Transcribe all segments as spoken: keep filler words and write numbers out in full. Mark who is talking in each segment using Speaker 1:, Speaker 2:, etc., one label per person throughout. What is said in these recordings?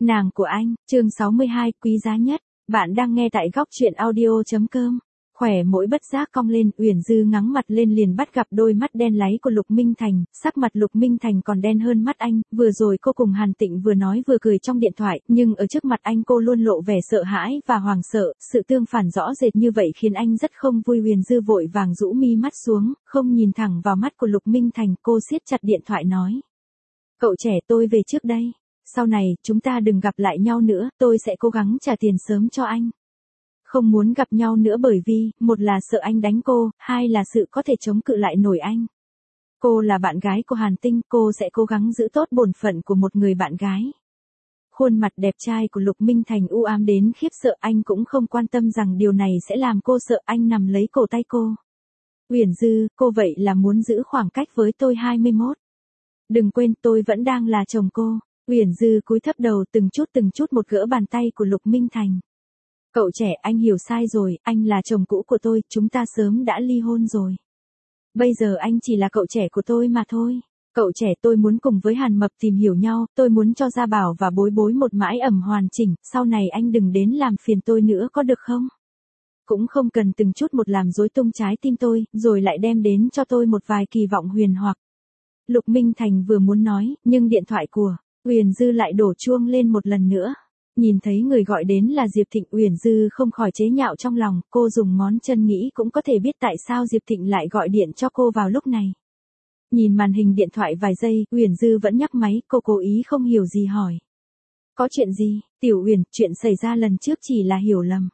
Speaker 1: Nàng của anh, chương sáu mươi hai, quý giá nhất. Bạn đang nghe tại góc truyện audio chấm com. Khỏe mỗi bất giác cong lên, Uyển Dư ngắng mặt lên liền bắt gặp đôi mắt đen láy của Lục Minh Thành, sắc mặt Lục Minh Thành còn đen hơn mắt anh, vừa rồi cô cùng Hàn Tịnh vừa nói vừa cười trong điện thoại, nhưng ở trước mặt anh cô luôn lộ vẻ sợ hãi và hoảng sợ, sự tương phản rõ rệt như vậy khiến anh rất không vui. Uyển Dư vội vàng rũ mi mắt xuống, không nhìn thẳng vào mắt của Lục Minh Thành, cô siết chặt điện thoại nói: "Cậu trẻ, tôi về trước đây. Sau này, chúng ta đừng gặp lại nhau nữa, tôi sẽ cố gắng trả tiền sớm cho anh. Không muốn gặp nhau nữa bởi vì, một là sợ anh đánh cô, hai là sự có thể chống cự lại nổi anh. Cô là bạn gái của Hàn Tinh, cô sẽ cố gắng giữ tốt bổn phận của một người bạn gái." Khuôn mặt đẹp trai của Lục Minh Thành u ám đến khiếp sợ, anh cũng không quan tâm rằng điều này sẽ làm cô sợ, anh nằm lấy cổ tay cô. "Uyển Dư, cô vậy là muốn giữ khoảng cách với tôi hai mươi mốt. Đừng quên tôi vẫn đang là chồng cô." Uyển Dư cúi thấp đầu từng chút từng chút một gỡ bàn tay của Lục Minh Thành. "Cậu trẻ, anh hiểu sai rồi, anh là chồng cũ của tôi, chúng ta sớm đã ly hôn rồi. Bây giờ anh chỉ là cậu trẻ của tôi mà thôi. Cậu trẻ, tôi muốn cùng với Hàn Mập tìm hiểu nhau, tôi muốn cho Gia Bảo và Bối Bối một mái ẩm hoàn chỉnh, sau này anh đừng đến làm phiền tôi nữa có được không? Cũng không cần từng chút một làm rối tung trái tim tôi, rồi lại đem đến cho tôi một vài kỳ vọng huyền hoặc." Lục Minh Thành vừa muốn nói, nhưng điện thoại của Uyển Dư lại đổ chuông lên một lần nữa. Nhìn thấy người gọi đến là Diệp Thịnh, Uyển Dư không khỏi chế nhạo trong lòng, cô dùng ngón chân nghĩ cũng có thể biết tại sao Diệp Thịnh lại gọi điện cho cô vào lúc này. Nhìn màn hình điện thoại vài giây, Uyển Dư vẫn nhắc máy, cô cố ý không hiểu gì hỏi: "Có chuyện gì?" "Tiểu Uyển, chuyện xảy ra lần trước chỉ là hiểu lầm.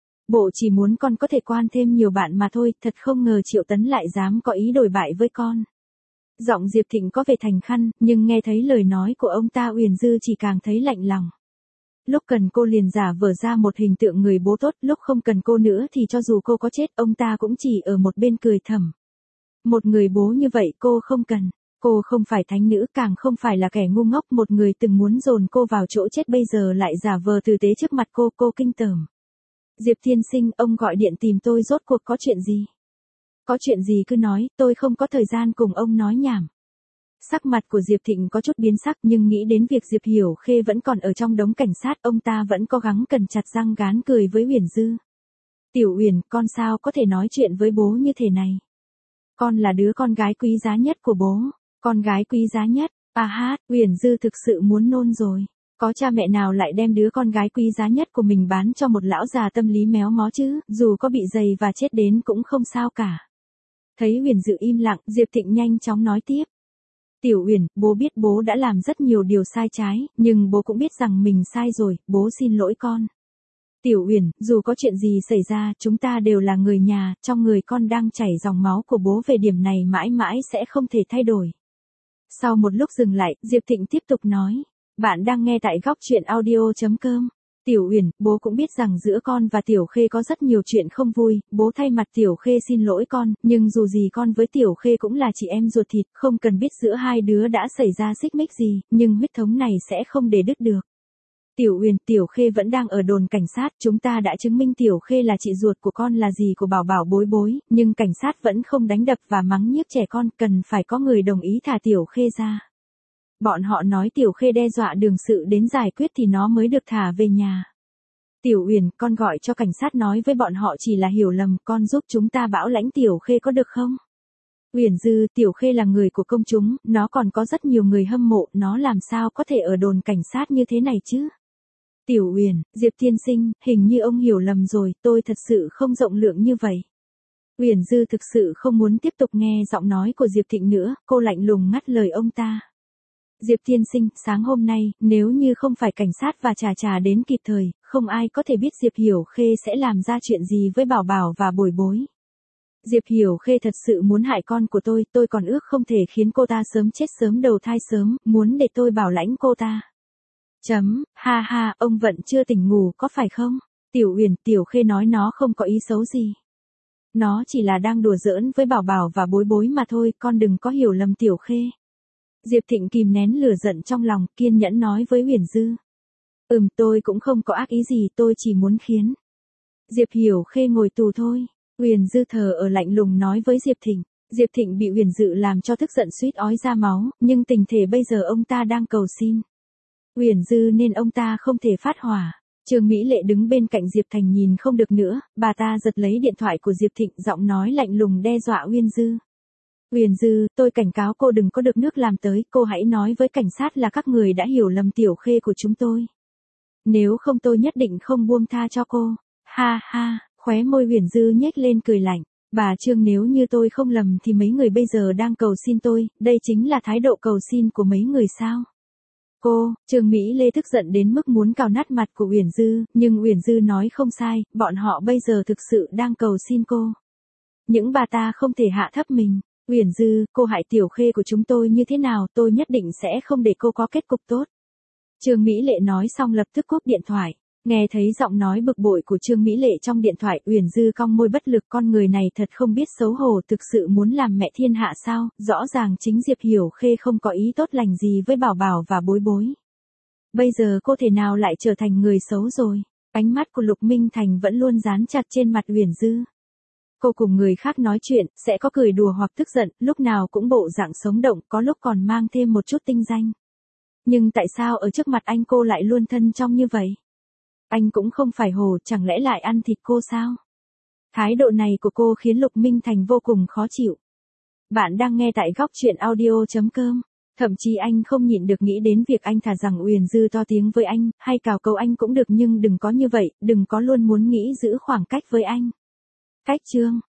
Speaker 1: Bộ chỉ muốn con có thể quan thêm nhiều bạn mà thôi, thật không ngờ Triệu Tấn lại dám có ý đổi bại với con." Giọng Diệp Thịnh có vẻ thành khăn, nhưng nghe thấy lời nói của ông ta Uyển Dư chỉ càng thấy lạnh lòng. Lúc cần cô liền giả vờ ra một hình tượng người bố tốt, lúc không cần cô nữa thì cho dù cô có chết, ông ta cũng chỉ ở một bên cười thầm. Một người bố như vậy cô không cần. Cô không phải thánh nữ, càng không phải là kẻ ngu ngốc, một người từng muốn dồn cô vào chỗ chết bây giờ lại giả vờ tử tế trước mặt cô, cô kinh tởm. "Diệp tiên sinh, ông gọi điện tìm tôi rốt cuộc có chuyện gì?" "Có chuyện gì cứ nói, tôi không có thời gian cùng ông nói nhảm." Sắc mặt của Diệp Thịnh có chút biến sắc, nhưng nghĩ đến việc Diệp Hiểu Khê vẫn còn ở trong đống cảnh sát, ông ta vẫn cố gắng cằn chặt răng gán cười với Uyển Dư. "Tiểu Uyển, con sao có thể nói chuyện với bố như thế này? Con là đứa con gái quý giá nhất của bố." "Con gái quý giá nhất?" À hát, Uyển Dư thực sự muốn nôn rồi. Có cha mẹ nào lại đem đứa con gái quý giá nhất của mình bán cho một lão già tâm lý méo mó chứ, dù có bị dày và chết đến cũng không sao cả. Thấy Uyển Dư im lặng, Diệp Thịnh nhanh chóng nói tiếp: "Tiểu Uyển, bố biết bố đã làm rất nhiều điều sai trái, nhưng bố cũng biết rằng mình sai rồi, bố xin lỗi con. Tiểu Uyển, dù có chuyện gì xảy ra, chúng ta đều là người nhà, trong người con đang chảy dòng máu của bố, về điểm này mãi mãi sẽ không thể thay đổi." Sau một lúc dừng lại, Diệp Thịnh tiếp tục nói: "Bạn đang nghe tại góc truyện audio chấm com. Tiểu Uyển, bố cũng biết rằng giữa con và Tiểu Khê có rất nhiều chuyện không vui, bố thay mặt Tiểu Khê xin lỗi con, nhưng dù gì con với Tiểu Khê cũng là chị em ruột thịt, không cần biết giữa hai đứa đã xảy ra xích mích gì, nhưng huyết thống này sẽ không để đứt được. Tiểu Uyển, Tiểu Khê vẫn đang ở đồn cảnh sát, chúng ta đã chứng minh Tiểu Khê là chị ruột của con, là dì của Bảo Bảo Bối Bối, nhưng cảnh sát vẫn không đánh đập và mắng nhiếc trẻ con, cần phải có người đồng ý thả Tiểu Khê ra. Bọn họ nói Tiểu Khê đe dọa đường sự đến giải quyết thì nó mới được thả về nhà. Tiểu Uyển, con gọi cho cảnh sát nói với bọn họ chỉ là hiểu lầm, con giúp chúng ta bảo lãnh Tiểu Khê có được không?" "Uyển Dư, Tiểu Khê là người của công chúng, nó còn có rất nhiều người hâm mộ, nó làm sao có thể ở đồn cảnh sát như thế này chứ?" "Tiểu Uyển, Diệp tiên sinh, hình như ông hiểu lầm rồi, tôi thật sự không rộng lượng như vậy." Uyển Dư thực sự không muốn tiếp tục nghe giọng nói của Diệp Thịnh nữa, cô lạnh lùng ngắt lời ông ta. "Diệp tiên sinh, sáng hôm nay, nếu như không phải cảnh sát và Trà Trà đến kịp thời, không ai có thể biết Diệp Hiểu Khê sẽ làm ra chuyện gì với Bảo Bảo và Bối Bối. Diệp Hiểu Khê thật sự muốn hại con của tôi, tôi còn ước không thể khiến cô ta sớm chết sớm đầu thai sớm, muốn để tôi bảo lãnh cô ta." Chấm, ha ha, ông vẫn chưa tỉnh ngủ có phải không? "Tiểu Uyển, Tiểu Khê nói nó không có ý xấu gì. Nó chỉ là đang đùa giỡn với Bảo Bảo và Bối Bối mà thôi, con đừng có hiểu lầm Tiểu Khê." Diệp Thịnh kìm nén lửa giận trong lòng, kiên nhẫn nói với Uyển Dư. "Ừm, tôi cũng không có ác ý gì, tôi chỉ muốn khiến Diệp Hiểu Khê ngồi tù thôi." Uyển Dư thờ ở lạnh lùng nói với Diệp Thịnh. Diệp Thịnh bị Uyển Dư làm cho tức giận suýt ói ra máu, nhưng tình thể bây giờ ông ta đang cầu xin Uyển Dư nên ông ta không thể phát hỏa. Trương Mỹ Lệ đứng bên cạnh Diệp Thành nhìn không được nữa, bà ta giật lấy điện thoại của Diệp Thịnh, giọng nói lạnh lùng đe dọa Uyển Dư. Uyển Dư, tôi cảnh cáo cô đừng có được nước làm tới, cô hãy nói với cảnh sát là các người đã hiểu lầm Tiểu Khê của chúng tôi. Nếu không tôi nhất định không buông tha cho cô. Ha ha, khóe môi Uyển Dư nhếch lên cười lạnh. Bà Trương, nếu như tôi không lầm thì mấy người bây giờ đang cầu xin tôi, đây chính là thái độ cầu xin của mấy người sao? Cô, Trương Mỹ Lê tức giận đến mức muốn cào nát mặt của Uyển Dư, nhưng Uyển Dư nói không sai, bọn họ bây giờ thực sự đang cầu xin cô. Những bà ta không thể hạ thấp mình. Uyển Dư, cô hại Tiểu Khê của chúng tôi như thế nào, tôi nhất định sẽ không để cô có kết cục tốt. Trương Mỹ Lệ nói xong lập tức cúp điện thoại. Nghe thấy giọng nói bực bội của Trương Mỹ Lệ trong điện thoại, Uyển Dư cong môi bất lực, con người này thật không biết xấu hổ, thực sự muốn làm mẹ thiên hạ sao? Rõ ràng chính Diệp Hiểu Khê không có ý tốt lành gì với Bảo Bảo và Bối Bối. Bây giờ cô thể nào lại trở thành người xấu rồi? Ánh mắt của Lục Minh Thành vẫn luôn dán chặt trên mặt Uyển Dư. Cô cùng người khác nói chuyện, sẽ có cười đùa hoặc tức giận, lúc nào cũng bộ dạng sống động, có lúc còn mang thêm một chút tinh danh. Nhưng tại sao ở trước mặt anh cô lại luôn thân trong như vậy? Anh cũng không phải hồ, chẳng lẽ lại ăn thịt cô sao? Thái độ này của cô khiến Lục Minh Thành vô cùng khó chịu. Bạn đang nghe tại góc truyện audio chấm com. Thậm chí anh không nhịn được nghĩ đến việc anh thà rằng Uyển Dư to tiếng với anh, hay cào cấu anh cũng được, nhưng đừng có như vậy, đừng có luôn muốn nghĩ giữ khoảng cách với anh. Cách chương